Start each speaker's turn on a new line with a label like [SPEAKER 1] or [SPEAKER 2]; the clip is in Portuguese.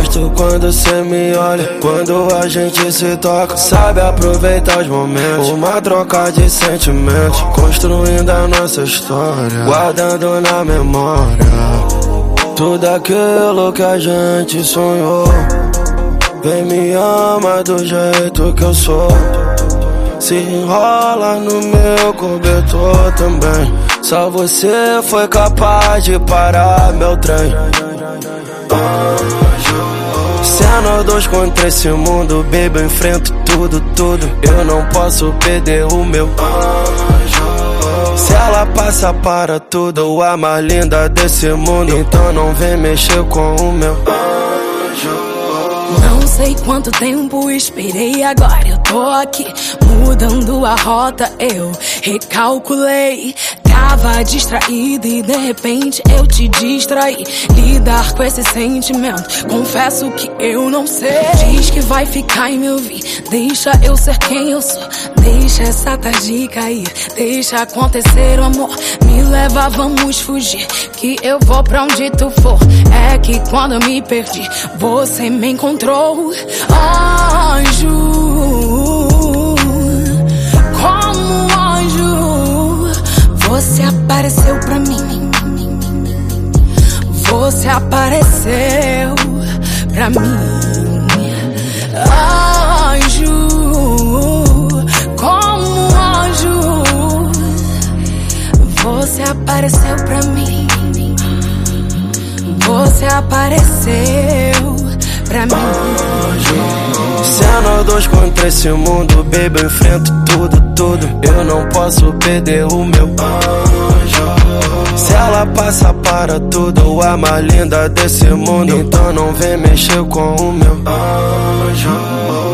[SPEAKER 1] Gosto quando cê me olha, quando a gente se toca. Sabe aproveitar os momentos, uma troca de sentimentos, construindo a nossa história, guardando na memória tudo aquilo que a gente sonhou. Vem me ama do jeito que eu sou, se enrola no meu cobertor também. Só você foi capaz de parar meu trem. Sendo dois contra esse mundo, baby, eu enfrento tudo, tudo. Eu não posso perder o meu anjo. Se ela passa para tudo, a mais linda desse mundo, então não vem mexer com o meu anjo.
[SPEAKER 2] Não sei quanto tempo esperei, agora eu tô aqui, mudando a rota, eu recalculei. Tava distraída e de repente eu te distraí. Lidar com esse sentimento, confesso que eu não sei. Diz que vai ficar e me ouvir, deixa eu ser quem eu sou. Deixa essa tarde cair, deixa acontecer o amor. Me leva, vamos fugir, que eu vou pra onde tu for. É que quando eu me perdi, você me encontrou. Anjo, como anjo, você apareceu pra mim. Você apareceu pra mim. Anjo, como anjo, você apareceu pra mim. Você apareceu pra mim.
[SPEAKER 1] Sendo dois contra esse mundo, baby, eu enfrento tudo, tudo. Eu não posso perder o meu anjo. Se ela passa para tudo, a mais linda desse mundo, então não vem mexer com o meu anjo.